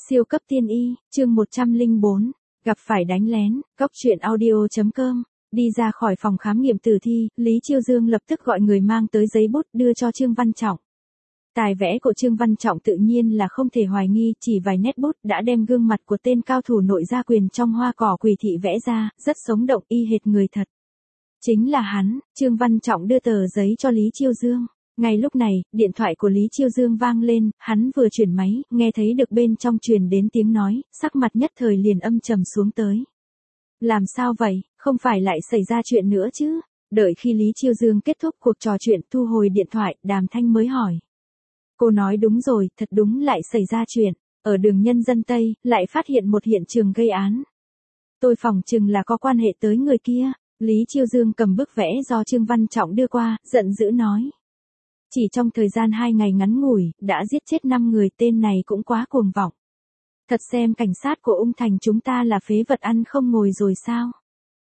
Siêu cấp tiên y, chương 104, gặp phải đánh lén, Cóc truyện audio.com. Đi ra khỏi phòng khám nghiệm tử thi, Lý Chiêu Dương lập tức gọi người mang tới giấy bút đưa cho Trương Văn Trọng. Tài vẽ của Trương Văn Trọng tự nhiên là không thể hoài nghi, chỉ vài nét bút đã đem gương mặt của tên cao thủ nội gia quyền trong Hoa Cỏ Quỷ Thị vẽ ra, rất sống động y hệt người thật. Chính là hắn. Trương Văn Trọng đưa tờ giấy cho Lý Chiêu Dương. Ngay lúc này, điện thoại của Lý Chiêu Dương vang lên, hắn vừa chuyển máy, nghe thấy được bên trong truyền đến tiếng nói, sắc mặt nhất thời liền âm trầm xuống tới. Làm sao vậy, không phải lại xảy ra chuyện nữa chứ? Đợi khi Lý Chiêu Dương kết thúc cuộc trò chuyện thu hồi điện thoại, Đàm Thanh mới hỏi. Cô nói đúng rồi, thật đúng lại xảy ra chuyện, ở đường Nhân Dân Tây, lại phát hiện một hiện trường gây án. Tôi phỏng chừng là có quan hệ tới người kia. Lý Chiêu Dương cầm bức vẽ do Trương Văn Trọng đưa qua, giận dữ nói. Chỉ trong thời gian 2 ngày ngắn ngủi, đã giết chết 5 người, tên này cũng quá cuồng vọng. Thật xem cảnh sát của Ung Thành chúng ta là phế vật ăn không ngồi rồi sao?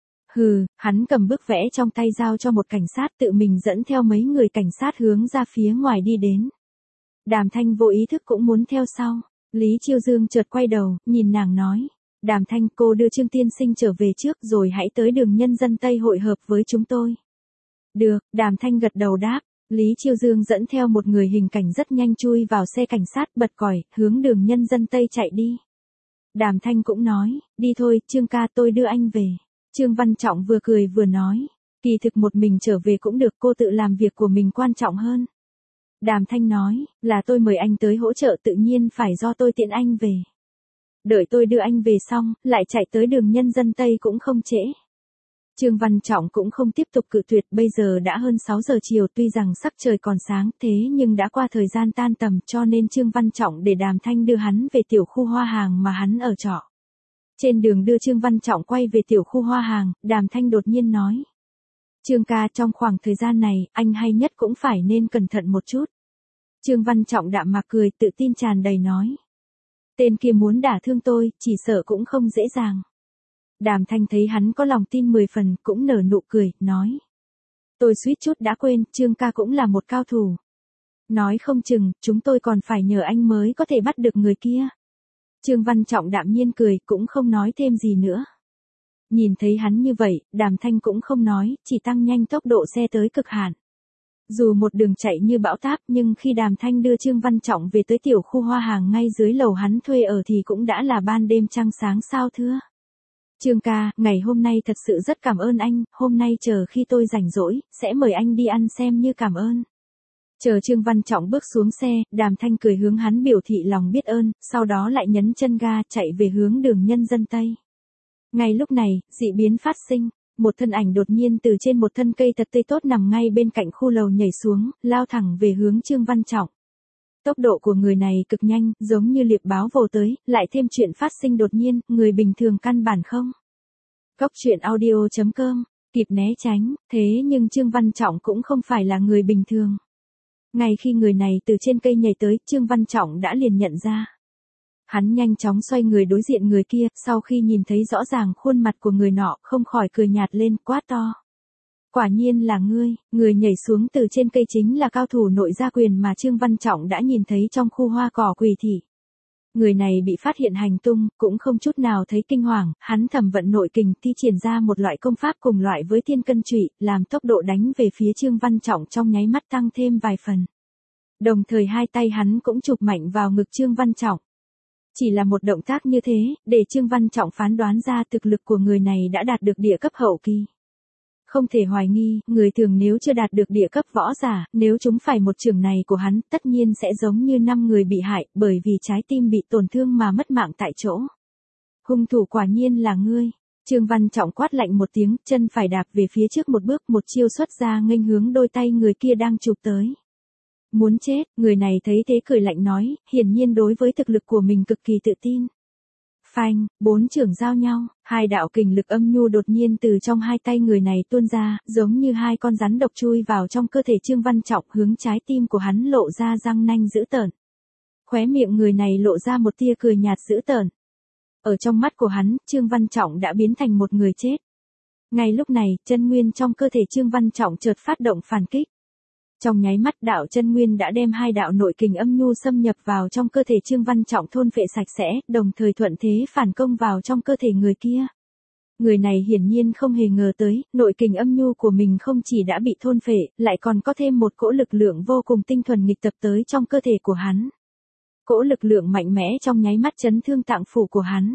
Hừ, hắn cầm bức vẽ trong tay giao cho một cảnh sát, tự mình dẫn theo mấy người cảnh sát hướng ra phía ngoài đi đến. Đàm Thanh vô ý thức cũng muốn theo sau. Lý Chiêu Dương chợt quay đầu, nhìn nàng nói. Đàm Thanh, cô đưa Trương Tiên Sinh trở về trước rồi hãy tới đường Nhân Dân Tây hội hợp với chúng tôi. Được, Đàm Thanh gật đầu đáp. Lý Chiêu Dương dẫn theo một người hình cảnh rất nhanh chui vào xe cảnh sát, bật còi, hướng đường Nhân Dân Tây chạy đi. Đàm Thanh cũng nói, đi thôi, Trương ca, tôi đưa anh về. Trương Văn Trọng vừa cười vừa nói, kỳ thực một mình trở về cũng được, cô tự làm việc của mình quan trọng hơn. Đàm Thanh nói, là tôi mời anh tới hỗ trợ, tự nhiên phải do tôi tiện anh về. Đợi tôi đưa anh về xong, lại chạy tới đường Nhân Dân Tây cũng không trễ. Trương Văn Trọng cũng không tiếp tục cự tuyệt, bây giờ đã hơn 6 giờ chiều, tuy rằng sắc trời còn sáng, thế nhưng đã qua thời gian tan tầm, cho nên Trương Văn Trọng để Đàm Thanh đưa hắn về tiểu khu hoa hàng mà hắn ở trọ. Trên đường đưa Trương Văn Trọng quay về tiểu khu hoa hàng, Đàm Thanh đột nhiên nói. Trương ca, trong khoảng thời gian này, anh hay nhất cũng phải nên cẩn thận một chút. Trương Văn Trọng đạm mạc cười, tự tin tràn đầy nói. Tên kia muốn đả thương tôi, chỉ sợ cũng không dễ dàng. Đàm Thanh thấy hắn có lòng tin 10 phần, cũng nở nụ cười, nói. Tôi suýt chút đã quên, Trương ca cũng là một cao thủ. Nói không chừng, chúng tôi còn phải nhờ anh mới có thể bắt được người kia. Trương Văn Trọng đạm nhiên cười, cũng không nói thêm gì nữa. Nhìn thấy hắn như vậy, Đàm Thanh cũng không nói, chỉ tăng nhanh tốc độ xe tới cực hạn. Dù một đường chạy như bão táp, nhưng khi Đàm Thanh đưa Trương Văn Trọng về tới tiểu khu hoa hàng ngay dưới lầu hắn thuê ở thì cũng đã là ban đêm trăng sáng sao thưa. Trương ca, ngày hôm nay thật sự rất cảm ơn anh, hôm nay chờ khi tôi rảnh rỗi, sẽ mời anh đi ăn xem như cảm ơn. Chờ Trương Văn Trọng bước xuống xe, Đàm Thanh cười hướng hắn biểu thị lòng biết ơn, sau đó lại nhấn chân ga chạy về hướng đường Nhân Dân Tây. Ngay lúc này, dị biến phát sinh, một thân ảnh đột nhiên từ trên một thân cây thật tươi tốt nằm ngay bên cạnh khu lầu nhảy xuống, lao thẳng về hướng Trương Văn Trọng. Tốc độ của người này cực nhanh, giống như liệp báo vồ tới, lại thêm chuyện phát sinh đột nhiên, người bình thường căn bản không. Cóc truyện audio.com, kịp né tránh, thế nhưng Trương Văn Trọng cũng không phải là người bình thường. Ngay khi người này từ trên cây nhảy tới, Trương Văn Trọng đã liền nhận ra. Hắn nhanh chóng xoay người đối diện người kia, sau khi nhìn thấy rõ ràng khuôn mặt của người nọ, không khỏi cười nhạt lên, quát to. Quả nhiên là ngươi, người nhảy xuống từ trên cây chính là cao thủ nội gia quyền mà Trương Văn Trọng đã nhìn thấy trong khu Hoa Cỏ Quỷ Thị. Người này bị phát hiện hành tung, cũng không chút nào thấy kinh hoàng, hắn thầm vận nội kình thi triển ra một loại công pháp cùng loại với thiên cân trụy, làm tốc độ đánh về phía Trương Văn Trọng trong nháy mắt tăng thêm vài phần. Đồng thời hai tay hắn cũng chụp mạnh vào ngực Trương Văn Trọng. Chỉ là một động tác như thế, để Trương Văn Trọng phán đoán ra thực lực của người này đã đạt được địa cấp hậu kỳ. Không thể hoài nghi, người thường nếu chưa đạt được địa cấp võ giả, nếu chúng phải một chưởng này của hắn, tất nhiên sẽ giống như 5 người bị hại, bởi vì trái tim bị tổn thương mà mất mạng tại chỗ. Hung thủ quả nhiên là ngươi. Trương Văn Trọng quát lạnh một tiếng, chân phải đạp về phía trước một bước, một chiêu xuất ra nghênh hướng đôi tay người kia đang chụp tới. Muốn chết, người này thấy thế cười lạnh nói, hiển nhiên đối với thực lực của mình cực kỳ tự tin. Phanh, 4 chưởng giao nhau, 2 đạo kình lực âm nhu đột nhiên từ trong hai tay người này tuôn ra, giống như 2 con rắn độc chui vào trong cơ thể Trương Văn Trọng, hướng trái tim của hắn lộ ra răng nanh dữ tợn. Khóe miệng người này lộ ra một tia cười nhạt dữ tợn. Ở trong mắt của hắn, Trương Văn Trọng đã biến thành một người chết. Ngay lúc này, chân nguyên trong cơ thể Trương Văn Trọng chợt phát động phản kích. Trong nháy mắt đạo chân nguyên đã đem hai đạo nội kình âm nhu xâm nhập vào trong cơ thể Trương Văn Trọng thôn phệ sạch sẽ, đồng thời thuận thế phản công vào trong cơ thể người kia. Người này hiển nhiên không hề ngờ tới, nội kình âm nhu của mình không chỉ đã bị thôn phệ, lại còn có thêm một cỗ lực lượng vô cùng tinh thuần nghịch tập tới trong cơ thể của hắn. Cỗ lực lượng mạnh mẽ trong nháy mắt chấn thương tạng phủ của hắn.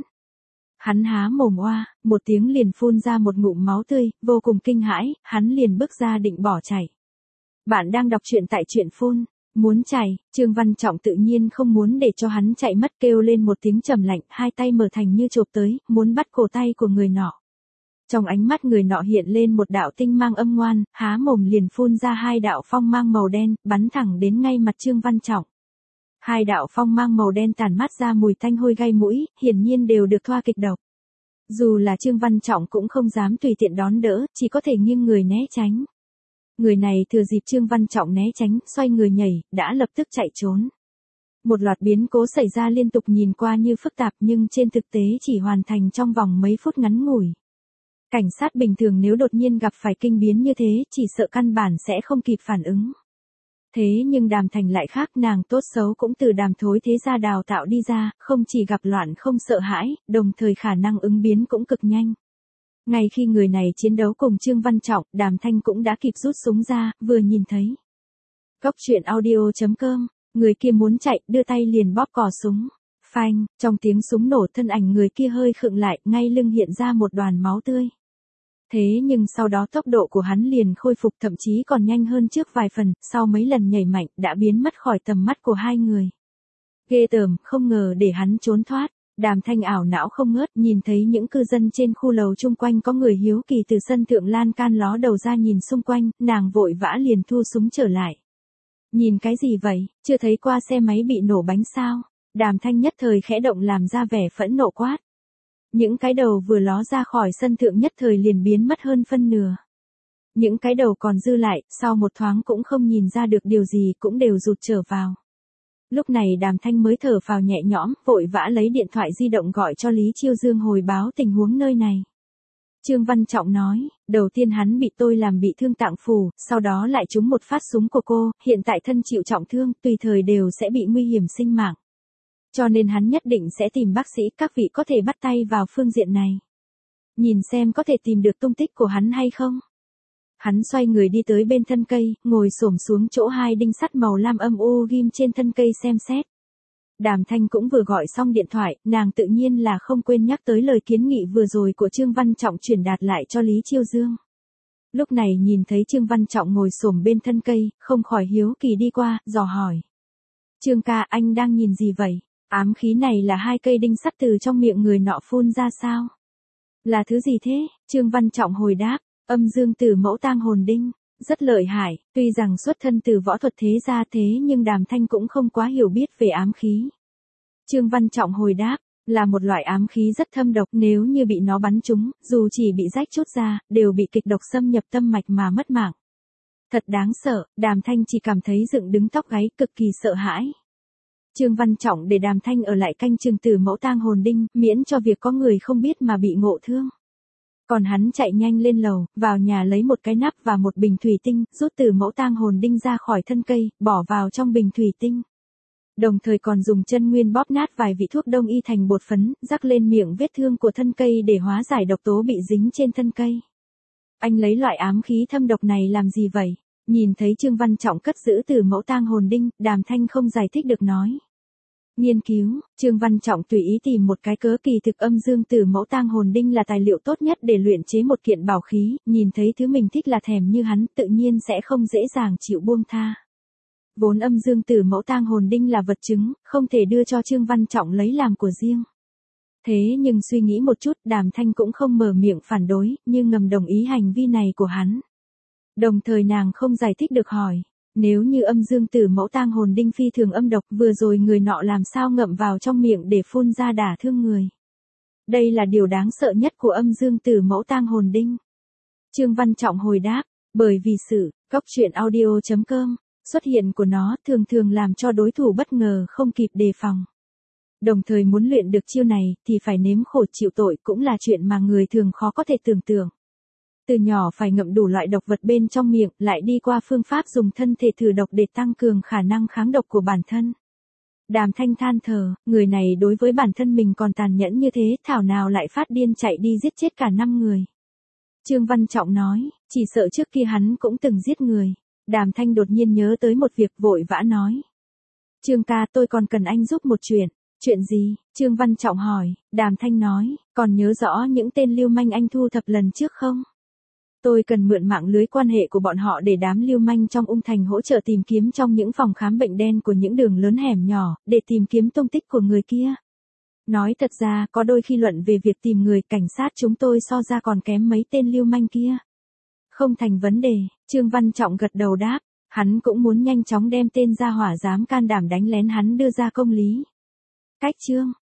Hắn há mồm oa, một tiếng liền phun ra một ngụm máu tươi, vô cùng kinh hãi, hắn liền bước ra định bỏ chạy. Bạn đang đọc truyện tại truyện phun. Muốn chạy, Trương Văn Trọng tự nhiên không muốn để cho hắn chạy mất, kêu lên một tiếng trầm lạnh, hai tay mở thành như chộp tới, muốn bắt cổ tay của người nọ. Trong ánh mắt người nọ hiện lên một đạo tinh mang âm ngoan, há mồm liền phun ra hai đạo phong mang màu đen, bắn thẳng đến ngay mặt Trương Văn Trọng. Hai đạo phong mang màu đen tản mát ra mùi tanh hôi gai mũi, hiển nhiên đều được thoa kịch độc. Dù là Trương Văn Trọng cũng không dám tùy tiện đón đỡ, chỉ có thể nghiêng người né tránh. Người này thừa dịp Trương Văn Trọng né tránh, xoay người nhảy, đã lập tức chạy trốn. Một loạt biến cố xảy ra liên tục nhìn qua như phức tạp nhưng trên thực tế chỉ hoàn thành trong vòng mấy phút ngắn ngủi. Cảnh sát bình thường nếu đột nhiên gặp phải kinh biến như thế, chỉ sợ căn bản sẽ không kịp phản ứng. Thế nhưng Đàm Thành lại khác, nàng tốt xấu cũng từ Đàm Thối thế gia đào tạo đi ra, không chỉ gặp loạn không sợ hãi, đồng thời khả năng ứng biến cũng cực nhanh. Ngay khi người này chiến đấu cùng Trương Văn Trọng, Đàm Thanh cũng đã kịp rút súng ra, vừa nhìn thấy. Góc truyện audio.com, người kia muốn chạy, đưa tay liền bóp cò súng. Phanh, trong tiếng súng nổ thân ảnh người kia hơi khựng lại, ngay lưng hiện ra một đoàn máu tươi. Thế nhưng sau đó tốc độ của hắn liền khôi phục, thậm chí còn nhanh hơn trước vài phần, sau mấy lần nhảy mạnh, đã biến mất khỏi tầm mắt của hai người. Ghê tởm, không ngờ để hắn trốn thoát. Đàm Thanh ảo não không ngớt, nhìn thấy những cư dân trên khu lầu chung quanh có người hiếu kỳ từ sân thượng lan can ló đầu ra nhìn xung quanh, nàng vội vã liền thu súng trở lại. Nhìn cái gì vậy, chưa thấy qua xe máy bị nổ bánh sao? Đàm Thanh nhất thời khẽ động làm ra vẻ phẫn nộ quát. Những cái đầu vừa ló ra khỏi sân thượng nhất thời liền biến mất hơn phân nửa. Những cái đầu còn dư lại, sau một thoáng cũng không nhìn ra được điều gì cũng đều rụt trở vào. Lúc này Đàm Thanh mới thở phào nhẹ nhõm, vội vã lấy điện thoại di động gọi cho Lý Chiêu Dương hồi báo tình huống nơi này. Trương Văn Trọng nói, đầu tiên hắn bị tôi làm bị thương tạng phủ, sau đó lại trúng một phát súng của cô, hiện tại thân chịu trọng thương, tùy thời đều sẽ bị nguy hiểm sinh mạng. Cho nên hắn nhất định sẽ tìm bác sĩ, các vị có thể bắt tay vào phương diện này. Nhìn xem có thể tìm được tung tích của hắn hay không. Hắn xoay người đi tới bên thân cây, ngồi xổm xuống chỗ hai đinh sắt màu lam âm u ghim trên thân cây xem xét. Đàm Thanh cũng vừa gọi xong điện thoại, nàng tự nhiên là không quên nhắc tới lời kiến nghị vừa rồi của Trương Văn Trọng truyền đạt lại cho Lý Chiêu Dương. Lúc này nhìn thấy Trương Văn Trọng ngồi xổm bên thân cây, không khỏi hiếu kỳ đi qua, dò hỏi. Trương ca, anh đang nhìn gì vậy? Ám khí này là hai cây đinh sắt từ trong miệng người nọ phun ra sao? Là thứ gì thế? Trương Văn Trọng hồi đáp, âm dương tử mẫu tang hồn đinh. Rất lợi hại, tuy rằng xuất thân từ võ thuật thế gia thế nhưng Đàm Thanh cũng không quá hiểu biết về ám khí. Trương Văn Trọng hồi đáp, là một loại ám khí rất thâm độc, nếu như bị nó bắn trúng, dù chỉ bị rách chút ra, đều bị kịch độc xâm nhập tâm mạch mà mất mạng. Thật đáng sợ, Đàm Thanh chỉ cảm thấy dựng đứng tóc gáy, cực kỳ sợ hãi. Trương Văn Trọng để Đàm Thanh ở lại canh chừng tử mẫu tang hồn đinh, miễn cho việc có người không biết mà bị ngộ thương. Còn hắn chạy nhanh lên lầu, vào nhà lấy một cái nắp và một bình thủy tinh, rút từ mẫu tang hồn đinh ra khỏi thân cây, bỏ vào trong bình thủy tinh. Đồng thời còn dùng chân nguyên bóp nát vài vị thuốc đông y thành bột phấn, rắc lên miệng vết thương của thân cây để hóa giải độc tố bị dính trên thân cây. Anh lấy loại ám khí thâm độc này làm gì vậy? Nhìn thấy Trương Văn Trọng cất giữ từ mẫu tang hồn đinh, Đàm Thanh không giải thích được nói. Nghiên cứu, Trương Văn Trọng tùy ý tìm một cái cớ, kỳ thực âm dương tử mẫu tang hồn đinh là tài liệu tốt nhất để luyện chế một kiện bảo khí, nhìn thấy thứ mình thích là thèm như hắn, tự nhiên sẽ không dễ dàng chịu buông tha. Vốn âm dương tử mẫu tang hồn đinh là vật chứng, không thể đưa cho Trương Văn Trọng lấy làm của riêng. Thế nhưng suy nghĩ một chút, Đàm Thanh cũng không mở miệng phản đối, nhưng ngầm đồng ý hành vi này của hắn. Đồng thời nàng không giải thích được hỏi. Nếu như âm dương tử mẫu tang hồn đinh phi thường âm độc, vừa rồi người nọ làm sao ngậm vào trong miệng để phun ra đả thương người. Đây là điều đáng sợ nhất của âm dương tử mẫu tang hồn đinh. Trương Văn Trọng hồi đáp, bởi vì sự, góc truyện audio.com, xuất hiện của nó thường thường làm cho đối thủ bất ngờ không kịp đề phòng. Đồng thời muốn luyện được chiêu này thì phải nếm khổ chịu tội, cũng là chuyện mà người thường khó có thể tưởng tượng. từ nhỏ phải ngậm đủ loại độc vật bên trong miệng, lại đi qua phương pháp dùng thân thể thử độc để tăng cường khả năng kháng độc của bản thân. Đàm Thanh than thở, người này đối với bản thân mình còn tàn nhẫn như thế, thảo nào lại phát điên chạy đi giết chết cả 5 người. Trương Văn Trọng nói, chỉ sợ trước kia hắn cũng từng giết người. Đàm Thanh đột nhiên nhớ tới một việc vội vã nói. Trương ca, tôi còn cần anh giúp một chuyện. Chuyện gì? Trương Văn Trọng hỏi. Đàm Thanh nói, còn nhớ rõ những tên lưu manh anh thu thập lần trước không? Tôi cần mượn mạng lưới quan hệ của bọn họ để đám lưu manh trong Ung Thành hỗ trợ tìm kiếm trong những phòng khám bệnh đen của những đường lớn hẻm nhỏ, để tìm kiếm tung tích của người kia. Nói thật ra, có đôi khi luận về việc tìm người, cảnh sát chúng tôi so ra còn kém mấy tên lưu manh kia. Không thành vấn đề, Trương Văn Trọng gật đầu đáp, hắn cũng muốn nhanh chóng đem tên gia hỏa dám can đảm đánh lén hắn đưa ra công lý. Cách Trương